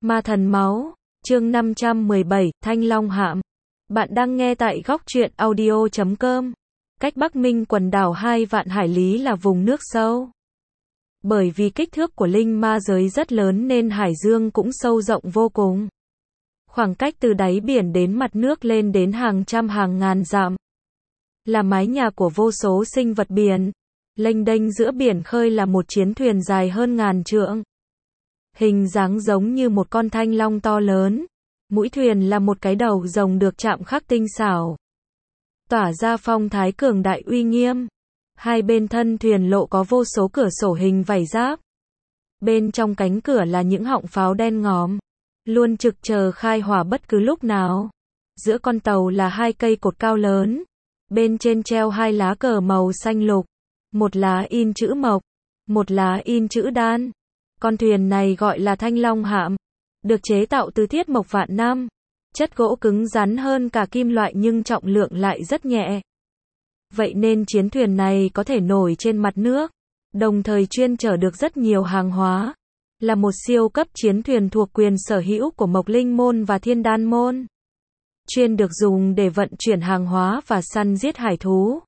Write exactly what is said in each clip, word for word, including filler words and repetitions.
Ma thần máu, chương năm trăm mười bảy, Thanh Long Hạm. Bạn đang nghe tại góc truyện audio chấm com. Cách Bắc Minh quần đảo hai vạn hải lý là vùng nước sâu. Bởi vì kích thước của linh ma giới rất lớn nên hải dương cũng sâu rộng vô cùng. Khoảng cách từ đáy biển đến mặt nước lên đến hàng trăm hàng ngàn dặm. Là mái nhà của vô số sinh vật biển. Lênh đênh giữa biển khơi là một chiến thuyền dài hơn ngàn trượng. Hình dáng giống như một con thanh long to lớn. Mũi thuyền là một cái đầu rồng được chạm khắc tinh xảo. Tỏa ra phong thái cường đại uy nghiêm. Hai bên thân thuyền lộ có vô số cửa sổ hình vảy giáp. Bên trong cánh cửa là những họng pháo đen ngòm. Luôn trực chờ khai hỏa bất cứ lúc nào. Giữa con tàu là hai cây cột cao lớn. Bên trên treo hai lá cờ màu xanh lục. Một lá in chữ mộc. Một lá in chữ đan. Con thuyền này gọi là Thanh Long Hạm. Được chế tạo từ thiết mộc vạn năm. Chất gỗ cứng rắn hơn cả kim loại nhưng trọng lượng lại rất nhẹ. Vậy nên chiến thuyền này có thể nổi trên mặt nước. Đồng thời chuyên chở được rất nhiều hàng hóa. Là một siêu cấp chiến thuyền thuộc quyền sở hữu của Mộc Linh Môn và Thiên Đan Môn. Chuyên được dùng để vận chuyển hàng hóa và săn giết hải thú.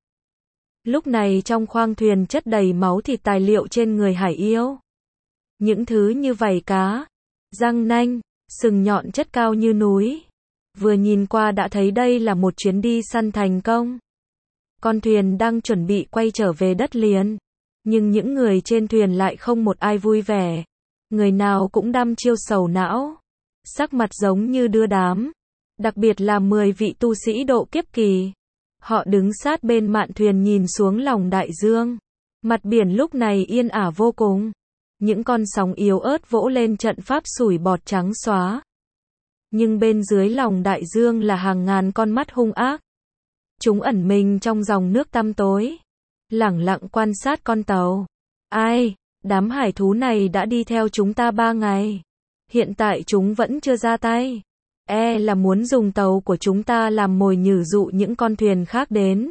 Lúc này trong khoang thuyền chất đầy máu thịt tài liệu trên người hải yêu. Những thứ như vảy cá, răng nanh, sừng nhọn chất cao như núi. Vừa nhìn qua đã thấy đây là một chuyến đi săn thành công. Con thuyền đang chuẩn bị quay trở về đất liền. Nhưng những người trên thuyền lại không một ai vui vẻ. Người nào cũng đăm chiêu sầu não. Sắc mặt giống như đưa đám. Đặc biệt là mười vị tu sĩ độ kiếp kỳ. Họ đứng sát bên mạn thuyền nhìn xuống lòng đại dương. Mặt biển lúc này yên ả vô cùng. Những con sóng yếu ớt vỗ lên trận pháp sủi bọt trắng xóa. Nhưng bên dưới lòng đại dương là hàng ngàn con mắt hung ác. Chúng ẩn mình trong dòng nước tăm tối. Lẳng lặng quan sát con tàu. Ai, đám hải thú này đã đi theo chúng ta ba ngày. Hiện tại chúng vẫn chưa ra tay. E là muốn dùng tàu của chúng ta làm mồi nhử dụ những con thuyền khác đến.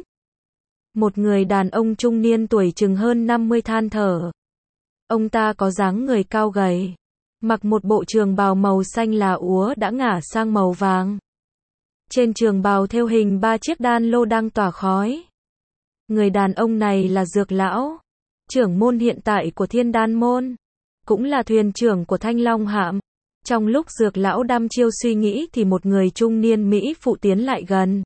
Một người đàn ông trung niên tuổi chừng hơn năm mươi than thở. Ông ta có dáng người cao gầy. Mặc một bộ trường bào màu xanh lá úa đã ngả sang màu vàng. Trên trường bào thêu hình ba chiếc đan lô đang tỏa khói. Người đàn ông này là Dược Lão. Trưởng môn hiện tại của Thiên Đan Môn. Cũng là thuyền trưởng của Thanh Long Hạm. Trong lúc Dược Lão đăm chiêu suy nghĩ thì một người trung niên Mỹ phụ tiến lại gần.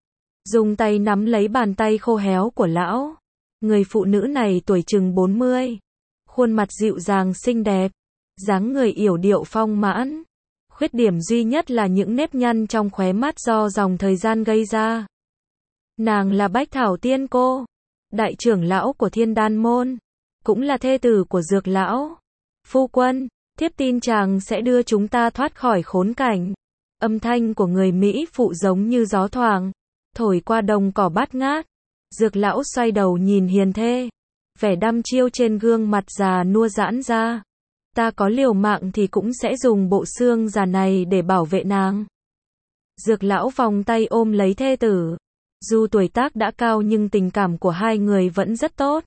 Dùng tay nắm lấy bàn tay khô héo của lão. Người phụ nữ này tuổi chừng bốn mươi. Khuôn mặt dịu dàng xinh đẹp. Dáng người yểu điệu phong mãn. Khuyết điểm duy nhất là những nếp nhăn trong khóe mắt do dòng thời gian gây ra. Nàng là Bách Thảo Tiên Cô. Đại trưởng lão của Thiên Đan Môn. Cũng là thê tử của Dược Lão. Phu quân, thiếp tin chàng sẽ đưa chúng ta thoát khỏi khốn cảnh. Âm thanh của người Mỹ phụ giống như gió thoảng. Thổi qua đồng cỏ bát ngát. Dược Lão xoay đầu nhìn hiền thê. Vẻ đăm chiêu trên gương mặt già nua giãn ra. Ta có liều mạng thì cũng sẽ dùng bộ xương già này để bảo vệ nàng. Dược Lão vòng tay ôm lấy thê tử. Dù tuổi tác đã cao nhưng tình cảm của hai người vẫn rất tốt.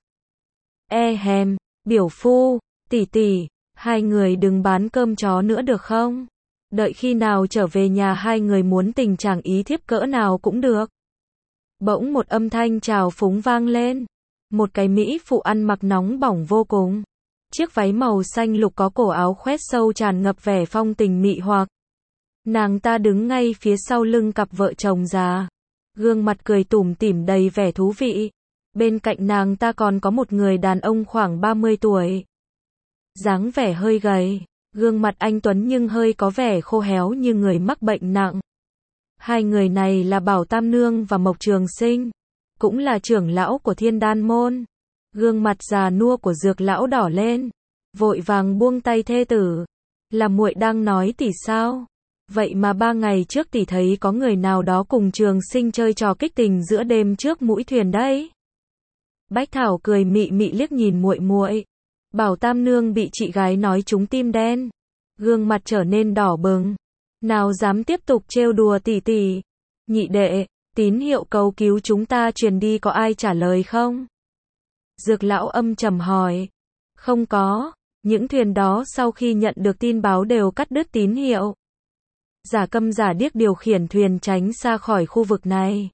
E hèm, biểu phu, tỷ tỷ, hai người đừng bán cơm chó nữa được không? Đợi khi nào trở về nhà hai người muốn tình trạng ý thiếp cỡ nào cũng được. Bỗng một âm thanh trào phúng vang lên. Một cái mỹ phụ ăn mặc nóng bỏng vô cùng. Chiếc váy màu xanh lục có cổ áo khoét sâu tràn ngập vẻ phong tình mị hoặc. Nàng ta đứng ngay phía sau lưng cặp vợ chồng già. Gương mặt cười tủm tỉm đầy vẻ thú vị. Bên cạnh nàng ta còn có một người đàn ông khoảng ba mươi tuổi. Dáng vẻ hơi gầy. Gương mặt anh tuấn nhưng hơi có vẻ khô héo như người mắc bệnh nặng. Hai người này là Bảo Tam Nương và Mộc Trường Sinh. Cũng là trưởng lão của Thiên Đan Môn. Gương mặt già nua của Dược Lão đỏ lên. Vội vàng buông tay thê tử. Là muội đang nói tỷ sao? Vậy mà ba ngày trước tỷ thấy có người nào đó cùng Trường Sinh chơi trò kích tình giữa đêm trước mũi thuyền đấy. Bách Thảo cười mị mị liếc nhìn muội muội. Bảo Tam Nương bị chị gái nói trúng tim đen. Gương mặt trở nên đỏ bừng. Nào dám tiếp tục trêu đùa tỷ tỷ. Nhị đệ, tín hiệu cầu cứu chúng ta truyền đi có ai trả lời không? Dược Lão âm trầm hỏi. Không có. Những thuyền đó sau khi nhận được tin báo đều cắt đứt tín hiệu. Giả câm giả điếc điều khiển thuyền tránh xa khỏi khu vực này.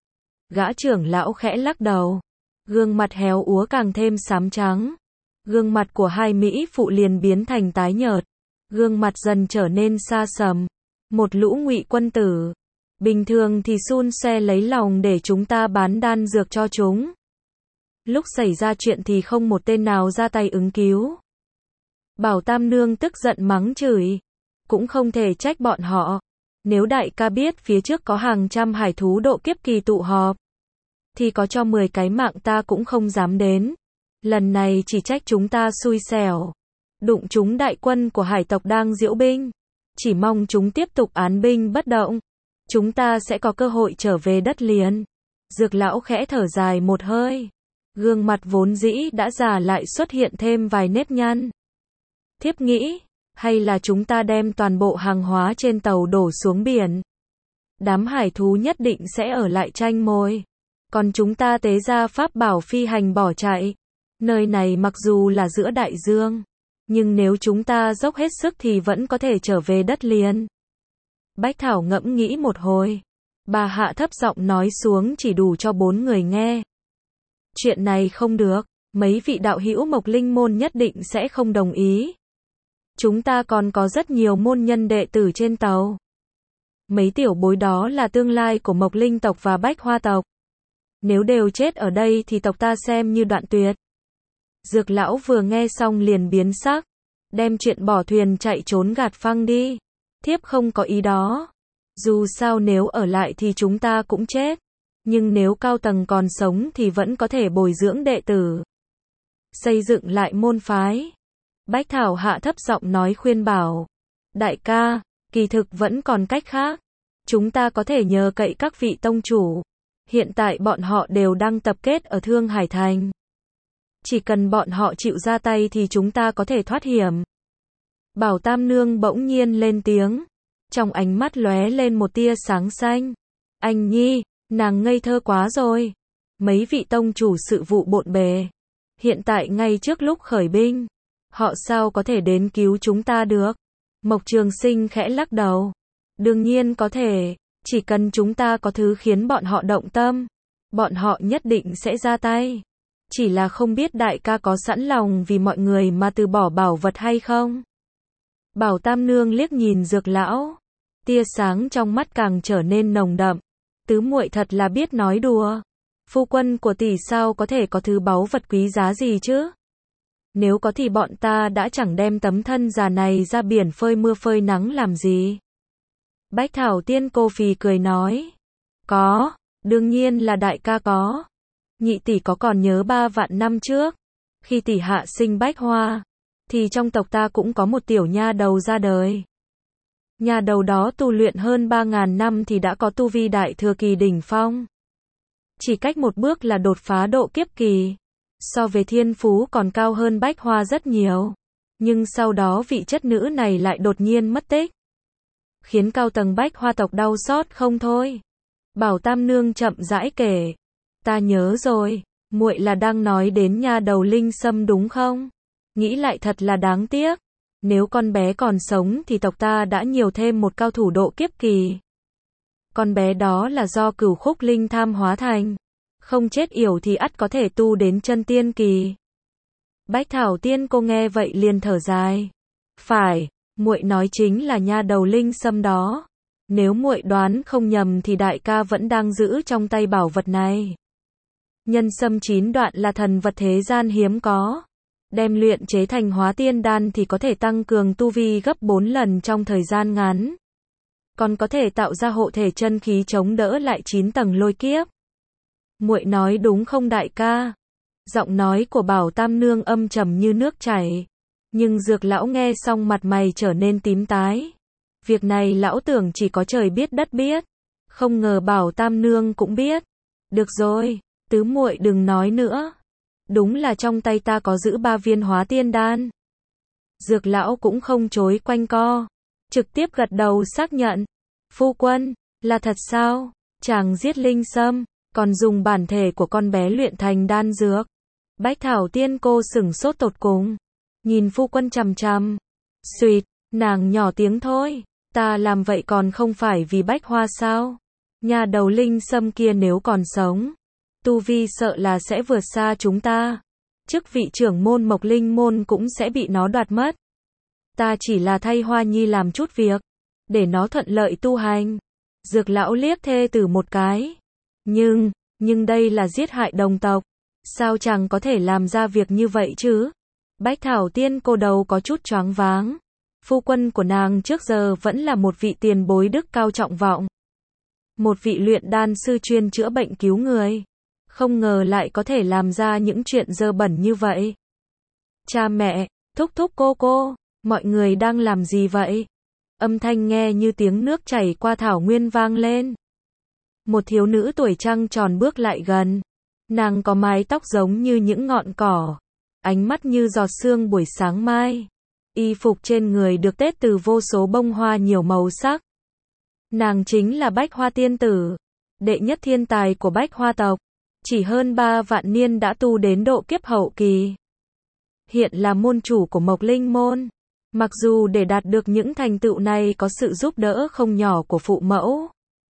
Gã trưởng lão khẽ lắc đầu. Gương mặt héo úa càng thêm xám trắng. Gương mặt của hai Mỹ phụ liền biến thành tái nhợt. Gương mặt dần trở nên xa sầm. Một lũ ngụy quân tử. Bình thường thì xun xoe lấy lòng để chúng ta bán đan dược cho chúng. Lúc xảy ra chuyện thì không một tên nào ra tay ứng cứu. Bảo Tam Nương tức giận mắng chửi. Cũng không thể trách bọn họ. Nếu đại ca biết phía trước có hàng trăm hải thú độ kiếp kỳ tụ họp, thì có cho mười cái mạng ta cũng không dám đến. Lần này chỉ trách chúng ta xui xẻo. Đụng chúng đại quân của hải tộc đang diễu binh. Chỉ mong chúng tiếp tục án binh bất động. Chúng ta sẽ có cơ hội trở về đất liền. Dược lão khẽ thở dài một hơi. Gương mặt vốn dĩ đã già lại xuất hiện thêm vài nếp nhăn. Thiếp nghĩ, hay là chúng ta đem toàn bộ hàng hóa trên tàu đổ xuống biển. Đám hải thú nhất định sẽ ở lại tranh mồi. Còn chúng ta tế ra pháp bảo phi hành bỏ chạy. Nơi này mặc dù là giữa đại dương, nhưng nếu chúng ta dốc hết sức thì vẫn có thể trở về đất liền. Bách Thảo ngẫm nghĩ một hồi. Bà hạ thấp giọng nói xuống chỉ đủ cho bốn người nghe. Chuyện này không được, mấy vị đạo hữu Mộc Linh môn nhất định sẽ không đồng ý. Chúng ta còn có rất nhiều môn nhân đệ tử trên tàu. Mấy tiểu bối đó là tương lai của Mộc Linh tộc và Bách Hoa tộc. Nếu đều chết ở đây thì tộc ta xem như đoạn tuyệt. Dược lão vừa nghe xong liền biến sắc. Đem chuyện bỏ thuyền chạy trốn gạt phăng đi. Thiếp không có ý đó. Dù sao nếu ở lại thì chúng ta cũng chết. Nhưng nếu cao tầng còn sống thì vẫn có thể bồi dưỡng đệ tử. Xây dựng lại môn phái. Bách Thảo hạ thấp giọng nói khuyên bảo. Đại ca, kỳ thực vẫn còn cách khác. Chúng ta có thể nhờ cậy các vị tông chủ. Hiện tại bọn họ đều đang tập kết ở Thương Hải Thành. Chỉ cần bọn họ chịu ra tay thì chúng ta có thể thoát hiểm. Bảo Tam Nương bỗng nhiên lên tiếng. Trong ánh mắt lóe lên một tia sáng xanh. Anh Nhi, nàng ngây thơ quá rồi. Mấy vị tông chủ sự vụ bộn bề. Hiện tại ngay trước lúc khởi binh. Họ sao có thể đến cứu chúng ta được? Mộc Trường Sinh khẽ lắc đầu. Đương nhiên có thể. Chỉ cần chúng ta có thứ khiến bọn họ động tâm. Bọn họ nhất định sẽ ra tay. Chỉ là không biết đại ca có sẵn lòng vì mọi người mà từ bỏ bảo vật hay không? Bảo Tam Nương liếc nhìn Dược lão. Tia sáng trong mắt càng trở nên nồng đậm. Tứ muội thật là biết nói đùa. Phu quân của tỷ sao có thể có thứ báu vật quý giá gì chứ? Nếu có thì bọn ta đã chẳng đem tấm thân già này ra biển phơi mưa phơi nắng làm gì. Bách Thảo Tiên cô phì cười nói. Có, đương nhiên là đại ca có. Nhị tỷ có còn nhớ ba vạn năm trước, khi tỷ hạ sinh Bách Hoa, thì trong tộc ta cũng có một tiểu nha đầu ra đời. Nha đầu đó tu luyện hơn ba ngàn năm thì đã có tu vi đại thừa kỳ đỉnh phong. Chỉ cách một bước là đột phá độ kiếp kỳ. So về thiên phú còn cao hơn Bách Hoa rất nhiều. Nhưng sau đó vị chất nữ này lại đột nhiên mất tích. Khiến cao tầng Bách Hoa tộc đau xót không thôi. Bảo Tam Nương chậm rãi kể. Ta nhớ rồi, muội là đang nói đến nha đầu Linh Sâm đúng không? Nghĩ lại thật là đáng tiếc. Nếu con bé còn sống thì tộc ta đã nhiều thêm một cao thủ độ kiếp kỳ. Con bé đó là do Cửu Khúc Linh tham hóa thành. Không chết yểu thì ắt có thể tu đến chân tiên kỳ. Bách Thảo Tiên cô nghe vậy liền thở dài. Phải, muội nói chính là nha đầu Linh Sâm đó. Nếu muội đoán không nhầm thì đại ca vẫn đang giữ trong tay bảo vật này. Nhân sâm chín đoạn là thần vật thế gian hiếm có. Đem luyện chế thành hóa tiên đan thì có thể tăng cường tu vi gấp bốn lần trong thời gian ngắn. Còn có thể tạo ra hộ thể chân khí chống đỡ lại chín tầng lôi kiếp. Muội nói đúng không đại ca? Giọng nói của Bảo Tam Nương âm trầm như nước chảy. Nhưng Dược lão nghe xong mặt mày trở nên tím tái. Việc này lão tưởng chỉ có trời biết đất biết. Không ngờ Bảo Tam Nương cũng biết. Được rồi, tứ muội đừng nói nữa. Đúng là trong tay ta có giữ ba viên hóa tiên đan. Dược lão cũng không chối quanh co. Trực tiếp gật đầu xác nhận. Phu quân, là thật sao? Chàng giết Linh Sâm, còn dùng bản thể của con bé luyện thành đan dược. Bách Thảo Tiên cô sửng sốt tột cùng. nhìn phu quân chằm chằm. Xuyệt, nàng nhỏ tiếng thôi, ta làm vậy còn không phải vì Bách Hoa sao? Nhà đầu linh sâm kia nếu còn sống, tu vi sợ là sẽ vượt xa chúng ta. Chức vị trưởng môn Mộc Linh môn cũng sẽ bị nó đoạt mất. Ta chỉ là thay Hoa Nhi làm chút việc, để nó thuận lợi tu hành. Dược lão liếc thê tử một cái. Nhưng, nhưng đây là giết hại đồng tộc. Sao chàng có thể làm ra việc như vậy chứ? Bách Thảo Tiên cô đầu có chút choáng váng. Phu quân của nàng trước giờ vẫn là một vị tiền bối đức cao trọng vọng. Một vị luyện đan sư chuyên chữa bệnh cứu người. Không ngờ lại có thể làm ra những chuyện dơ bẩn như vậy. Cha mẹ, thúc thúc cô cô, mọi người đang làm gì vậy? Âm thanh nghe như tiếng nước chảy qua thảo nguyên vang lên. Một thiếu nữ tuổi trăng tròn bước lại gần. Nàng có mái tóc giống như những ngọn cỏ, ánh mắt như giọt sương buổi sáng mai. Y phục trên người được tết từ vô số bông hoa nhiều màu sắc. Nàng chính là Bách Hoa tiên tử, đệ nhất thiên tài của Bách Hoa tộc. Chỉ hơn ba vạn niên đã tu đến độ kiếp hậu kỳ. Hiện là môn chủ của Mộc Linh môn. Mặc dù để đạt được những thành tựu này có sự giúp đỡ không nhỏ của phụ mẫu,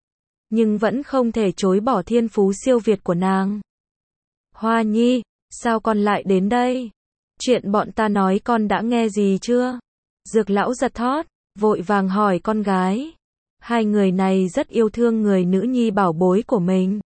nhưng vẫn không thể chối bỏ thiên phú siêu việt của nàng. Hoa Nhi, sao con lại đến đây? Chuyện bọn ta nói con đã nghe gì chưa? Dược lão giật thót, vội vàng hỏi con gái. Hai người này rất yêu thương người nữ nhi bảo bối của mình.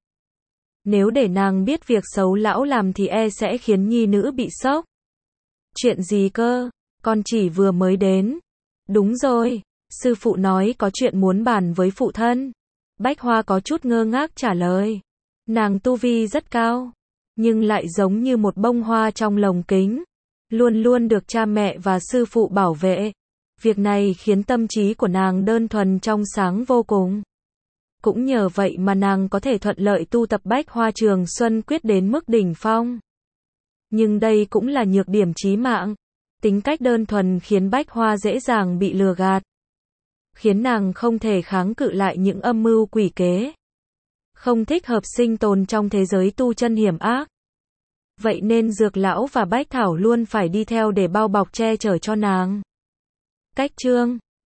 Nếu để nàng biết việc xấu lão làm thì e sẽ khiến nhi nữ bị sốc. Chuyện gì cơ? Con chỉ vừa mới đến. Đúng rồi, sư phụ nói có chuyện muốn bàn với phụ thân. Bách Hoa có chút ngơ ngác trả lời. Nàng tu vi rất cao, nhưng lại giống như một bông hoa trong lồng kính, luôn luôn được cha mẹ và sư phụ bảo vệ. Việc này khiến tâm trí của nàng đơn thuần trong sáng vô cùng. Cũng nhờ vậy mà nàng có thể thuận lợi tu tập Bách Hoa Trường Xuân Quyết đến mức đỉnh phong. Nhưng đây cũng là nhược điểm chí mạng. Tính cách đơn thuần khiến Bách Hoa dễ dàng bị lừa gạt, khiến nàng không thể kháng cự lại những âm mưu quỷ kế. Không thích hợp sinh tồn trong thế giới tu chân hiểm ác. Vậy nên Dược lão và Bách Thảo luôn phải đi theo để bao bọc che chở cho nàng. Cách chương